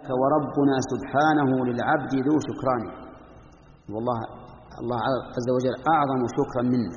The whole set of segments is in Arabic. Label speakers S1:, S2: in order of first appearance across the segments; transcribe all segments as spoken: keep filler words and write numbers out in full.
S1: وربنا سبحانه للعبد ذو شكران. والله الله عز وجل أعظم شكرا منه.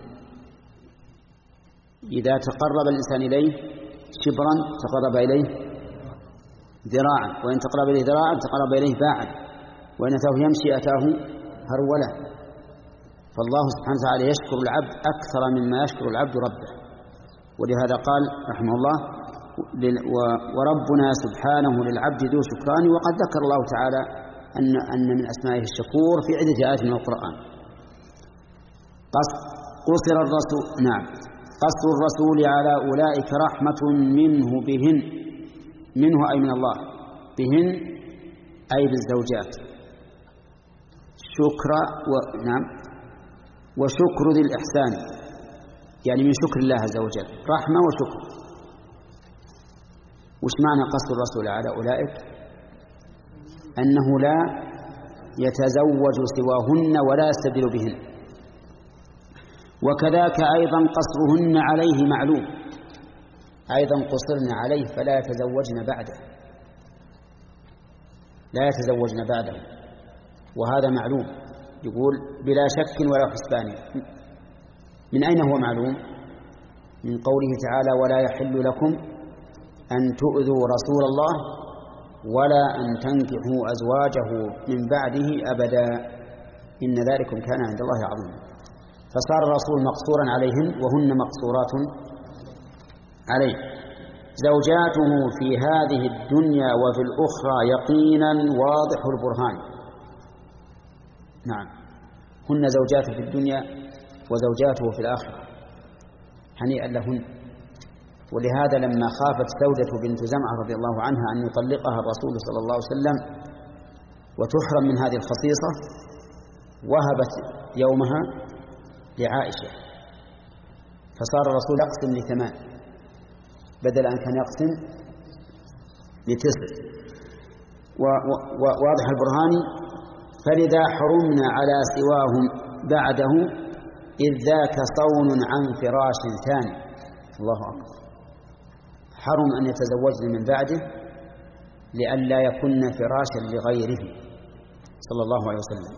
S1: إذا تقرب الإنسان إليه شبرا تقرب إليه ذراعا، وإن تقرب إليه ذراعا تقرب إليه باعا، وإن أتاه يمشي أتاه هرولا. فالله سبحانه وتعالى يشكر العبد أكثر مما يشكر العبد ربه. ولهذا قال رحمه الله: وربنا سبحانه للعبد ذو شكران. وقد ذكر الله تعالى أن أن من أسمائه الشكور في عدة آيات من القرآن. قصر الرسول نعم قصر الرسول على أولئك رحمة منه بهن، منه أي من الله، بهن أي بالزوجات. شكر و... نعم وشكر ذي الإحسان، يعني من شكر الله عز وجل، رحمة وشكر. وش معنى قصر الرسول على أولئك؟ أنه لا يتزوج سواهن ولا يستبدل بهن. وكذاك أيضا قصرهن عليه معلوم، أيضا قصرن عليه فلا يتزوجن بعده، لا يتزوجن بعده، وهذا معلوم. يقول بلا شك ولا حسبان. من أين هو معلوم؟ من قوله تعالى: ولا يحل لكم أن تؤذوا رسول الله ولا أن تنكحوا أزواجه من بعده أبدا إن ذلكم كان عند الله عظيما. فصار الرسول مقصورا عليهن وهن مقصورات عليه. زوجاته في هذه الدنيا وفي الأخرى يقينا واضح البرهان. نعم، هن زوجاته في الدنيا وزوجاته في الآخرة هنيئا لهن. ولهذا لما خافت سودة بنت زمعة رضي الله عنها أن يطلقها الرسول صلى الله عليه وسلم وتحرم من هذه الخصيصة، وهبت يومها لعائشة، فصار الرسول يقسم لثمان بدل أن كان يقسم لتسع. وواضح البرهان: فلذا حرمنا على سواهم بعده إذ ذاك صون عن فراش ثاني. الله أكبر. حرم أن يتزوجن من بعده لئلا يكن فراشا لغيره صلى الله عليه وسلم.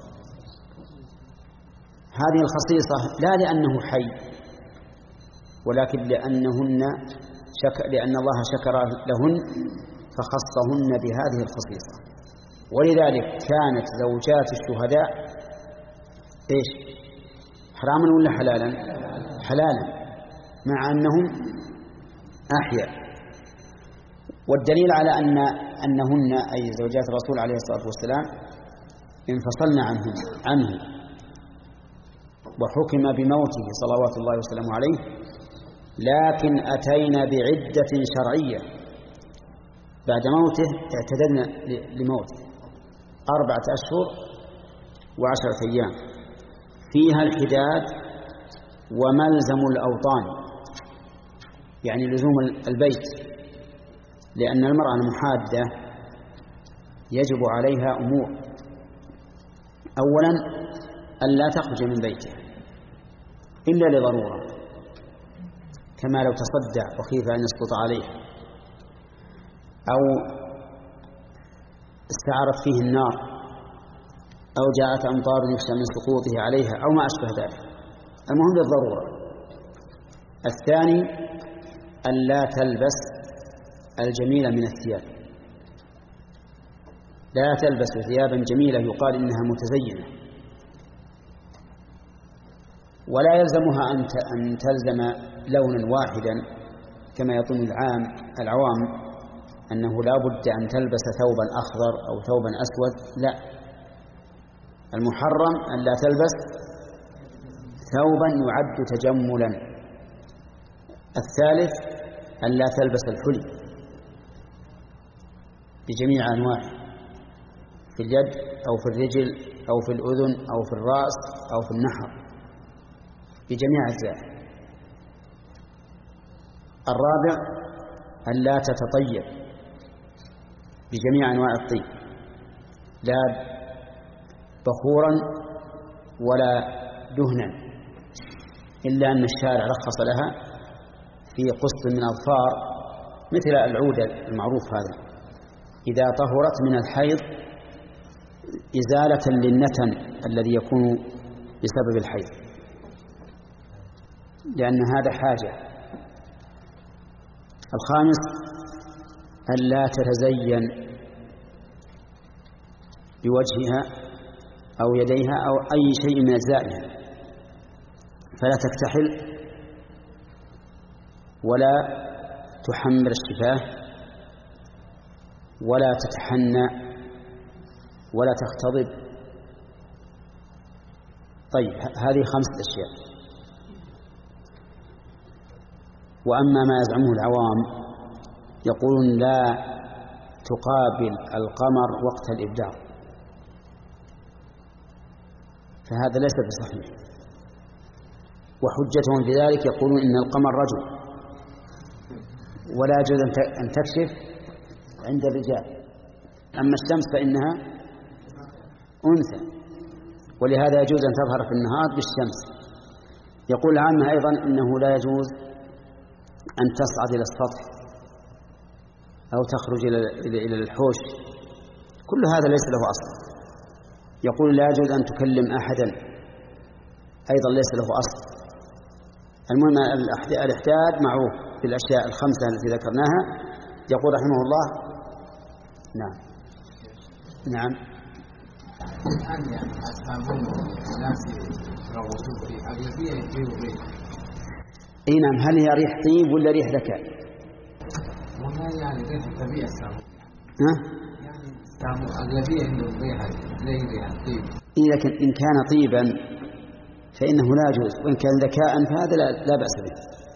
S1: هذه الخصيصة لا لأنه حي، ولكن لأنهن شك... لأن الله شكر لهن فخصهن بهذه الخصيصة. ولذلك كانت زوجات الشهداء إيش؟ حراما ولا حلالا؟ حلالا، مع أنهم أحياء. والدليل على أن أنهن أي زوجات الرسول عليه الصلاة والسلام انفصلنا عنهم عنه وحكم بموته صلوات الله وسلامه عليه، لكن أتينا بعدة شرعية بعد موته، اعتددنا لموته أربعة أشهر وعشرة أيام فيها الحداد وملزم الأوطان، يعني لزوم البيت، لأن المرأة المحادة يجب عليها أمور: أولا أن لا تخرج من بيتها إلا لضرورة، كما لو تصدع وخيف أن يسقط عليها، أو استعرت فيه النار، أو جاءت أمطار يخشى من سقوطه عليها، أو ما أشبه ذلك. المهم للضرورة. الثاني أن لا تلبس الجميلة من الثياب، لا تلبس ثيابا جميلة يقال إنها متزينة، ولا يلزمها أن تلزم لونا واحدا كما يظن العام العوام أنه لا بد أن تلبس ثوبا أخضر أو ثوبا أسود. لا، المحرم أن لا تلبس ثوبا يعد تجملا. الثالث أن لا تلبس الحلي بجميع أنواعه، في اليد أو في الرجل أو في الأذن أو في الرأس أو في النحر، بجميع أجزائه. الرابع أن لا تتطيب بجميع أنواع الطيب، لا بخورا ولا دهنا، إلا أن الشارع رخص لها في قسط من أظفار مثل العود المعروف هذا إذا طهرت من الحيض إزالة للنتن الذي يكون بسبب الحيض، لأن هذا حاجة. الخامس أن لا تتزين بوجهها أو يديها أو أي شيء من أجزائها، فلا تكتحل ولا تحمر الشفاه ولا تتحنى ولا تختضب. طيب هذه خمسة أشياء. وأما ما يزعمه العوام يقولون لا تقابل القمر وقت الإبدار، فهذا ليس بصحيح. وحجتهم في ذلك يقولون إن القمر رجل ولا يجوز أن تكشف عند الرجال، أما الشمس فإنها أنثى ولهذا يجوز أن تظهر في النهار بالشمس. يقول عنها أيضا إنه لا يجوز أن تصعد إلى السطح أو تخرج إلى الحوش، كل هذا ليس له أصل. يقول لا يجوز أن تكلم أحدا، أيضا ليس له أصل. المهم الاحتياج معروف بالأشياء الخمسة التي ذكرناها. يقول رحمه الله نعم نعم
S2: الآن يعني أصحابون الناس يروسون في أغلبية يجيبوا به.
S1: أي نعم. هل هي ريح طيب ولا ريح ذكاء؟
S2: وما يعني ريح طبيعي السامو.
S1: ها؟
S2: يعني السامو أغلبية إنه ريح زي ريح طيب.
S1: إذا كان إن كان طيبا فإنه لا يجوز، وإن كان ذكاء فهذا لا, لا بأس به.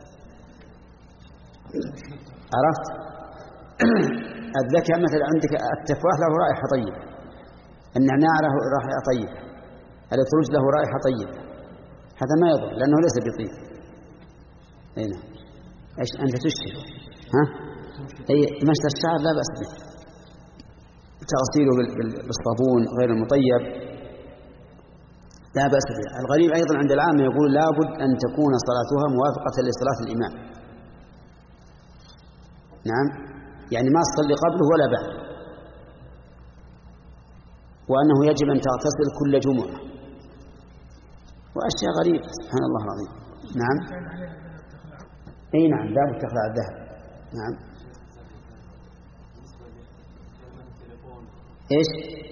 S1: عرفت؟ الذكاء مثلا عندك التفاح له رائحة طيبة، النعناع له رائحة طيبة، الأترج له رائحة طيبة، هذا ما يضر لأنه ليس بطيب. أي نعم. إيش أنت تشتري؟ ها؟ أي مشط الشعر لا بأس به، تغسيله بالصابون غير المطيب لا بأس به. الغريب أيضا عند العامة يقول لابد أن تكون صلاتها موافقة لصلاة الإمام. نعم، يعني ما تصلي قبله ولا بعده، وأنه يجب أن تغتسل كل جمعة، وأشياء غريبة سبحان الله العظيم. نعم. أي نعم لابد تخلع الذهب. نعم. إيش؟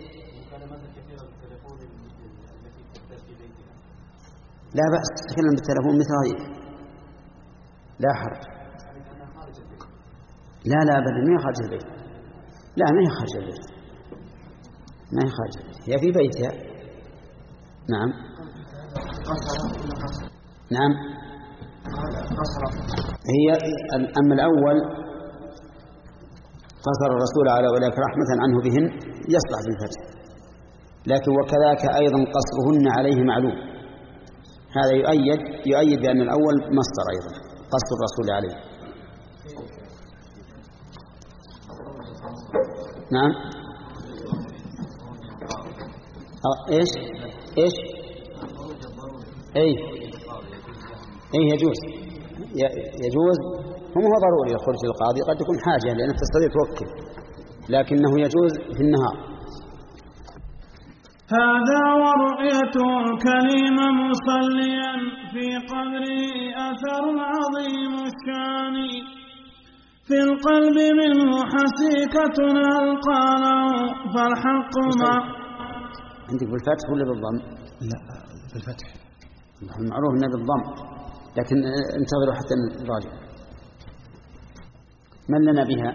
S1: لا بأس تتكلم بالتلفون مثل هذه، لا حرج. لا لا أبدا ما هي خارج البيت، لا ما هي خارج البيت، ما هي خارج البيت، هي في بيتها. نعم نعم. هي أما الأول قصر الرسول على أولئك رحمة عنه بهن يصلح بالفتح، لكن وكذاك أيضا قصرهن عليه معلوم، هذا يؤيد يؤيد بأن الأول مصدر أيضا قصر الرسول عليه. نعم. ايش ايش اي اي يجوز يجوز هم هو ضروري الخروج للقاضي، قد يكون حاجة لأنك تستطيع توكل، لكنه يجوز في النهار.
S3: هذا ورؤية الكريم مصليا في قبره أثر عظيم الشان، في القلب منه حسيكة ألقى له فالحق ما.
S1: عندك بالفتح ولا بالضم؟
S2: لا بالفتح.
S1: المعروف أنه بالضم، لكن انتظروا حتى نراجع. من لنا بها؟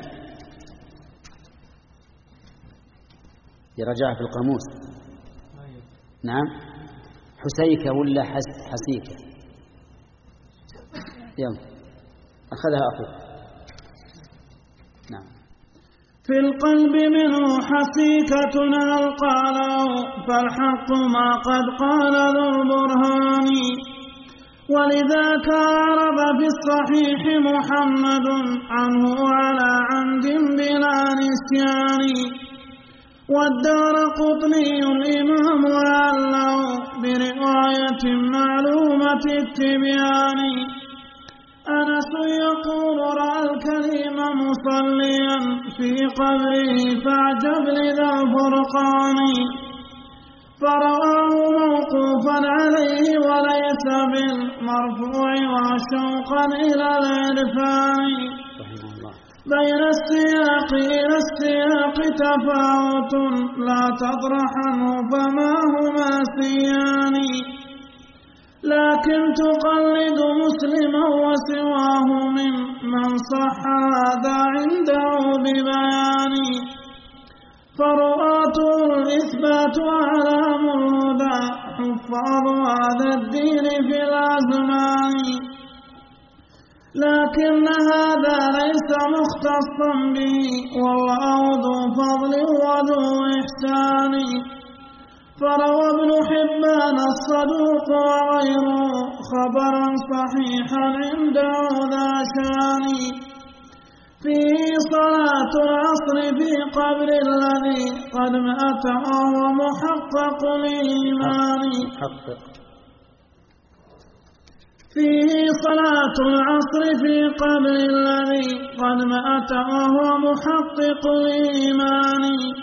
S1: يرجع في القاموس. نعم. حسيكة ولا حس حسيكة؟ يلا أخذها أخوه. نعم.
S3: في القلب منه حسيكة ألقى له فالحق ما قد قال ذو البرهان، ولذاك عرب في الصحيح محمد عنه على عمد بلا نسيان، والدار قطني الإمام علّه برواية معلومة التبيان، أنس يقول رأى الكريم مصليا في قبره فاعجب لذا الفرقان فرآه موقوفا عليه وليس بالمرفوع وشوقا إلى العرفان بين السياق إلى السياق تفاوت لا تطرحنه فما هما سيان لكن تقلد مسلما وسواه من من صح هذا عنده ببيان فرؤاته الإثبات أعلام الهدى حفاظ هذا الدين في الأزمان لكن هذا ليس مختصا به والله ذو فضل وذو إحسان فروى ابن حبان الصدوق وغيره خبرا صحيحا عنده ذا شان فيه صلاة العصر في قبر الذي قد مات وهو محقق الإيمان فيه صلاة العصر في قبر الذي قد مات وهو محقق الإيمان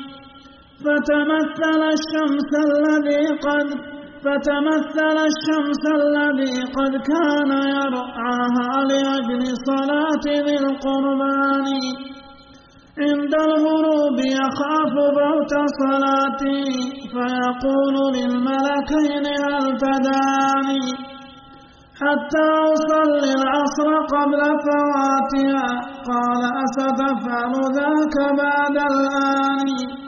S3: فتمثل الشمس الذي قد فتمثل الشمس الذي قد كان يرعاها لأجل صلاة ذي القربان عند الغروب يخاف فوت صلاته فيقول للملكين هل تداني حتى أصلي العصر قبل فواتها قال أستفعل ذاك بعد الآن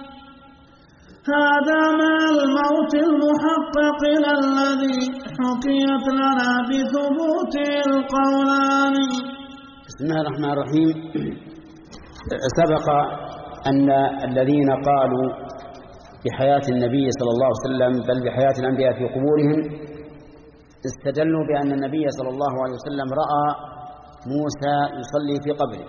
S3: هذا مع الموت المحقق الذي حكيت لنا بثبوته القولان.
S1: بسم الله الرحمن الرحيم. سبق أن الذين قالوا بحياة النبي صلى الله عليه وسلم بل بحياة الأنبياء في قبورهم استدلوا بأن النبي صلى الله عليه وسلم رأى موسى يصلي في قبره،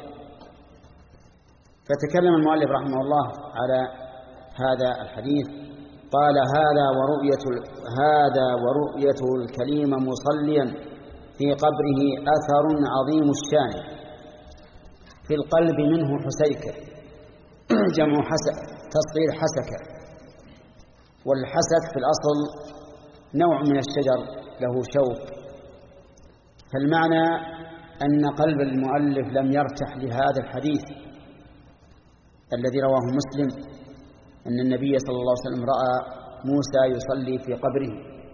S1: فتكلم المؤلف رحمه الله على هذا الحديث قال هذا ورؤية هذا ورؤيته الكريم مصليا في قبره أثر عظيم الشان في القلب منه حسيكة جمع حسك تصغير حسكة، والحسك في الأصل نوع من الشجر له شوك، فالمعنى أن قلب المؤلف لم يرتح لهذا الحديث الذي رواه مسلم أن النبي صلى الله عليه وسلم رأى موسى يصلي في قبره.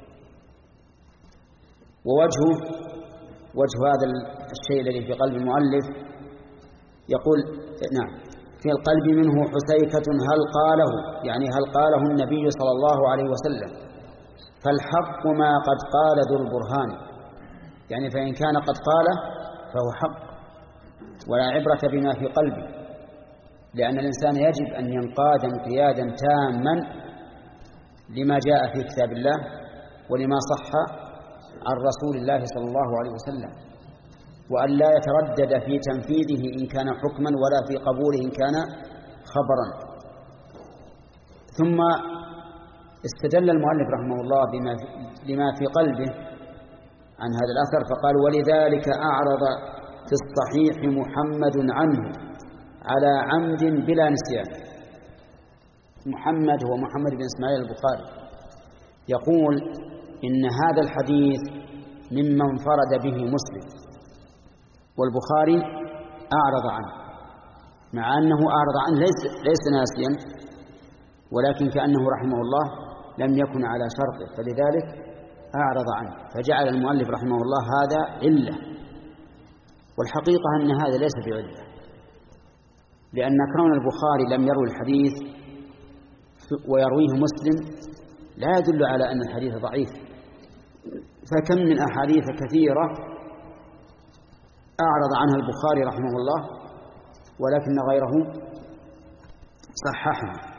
S1: ووجهه وجه هذا الشيء الذي في قلب المؤلف يقول نعم في القلب منه حسيكة هل قاله، يعني هل قاله النبي صلى الله عليه وسلم، فالحق ما قد قال ذو البرهان، يعني فإن كان قد قاله فهو حق ولا عبرة بما في قلبه، لأن الإنسان يجب أن ينقاد انقيادا تاما لما جاء في كتاب الله ولما صح عن رسول الله صلى الله عليه وسلم، وأن لا يتردد في تنفيذه إن كان حكما ولا في قبوله إن كان خبرا. ثم استدل المؤلف رحمه الله بما في لما في قلبه عن هذا الأثر فقال ولذلك أعرض في الصحيح محمد عنه على عمد بلا نسيان. محمد هو محمد بن إسماعيل البخاري يقول إن هذا الحديث مما انفرد به مسلم والبخاري أعرض عنه، مع أنه أعرض عنه ليس, ليس ناسيا، ولكن كأنه رحمه الله لم يكن على شرطه فلذلك أعرض عنه، فجعل المؤلف رحمه الله هذا علة، والحقيقة أن هذا ليس بعلة، لأن كون البخاري لم يروي الحديث ويرويه مسلم لا يدل على أن الحديث ضعيف، فكم من أحاديث كثيرة أعرض عنها البخاري رحمه الله ولكن غيره صححها.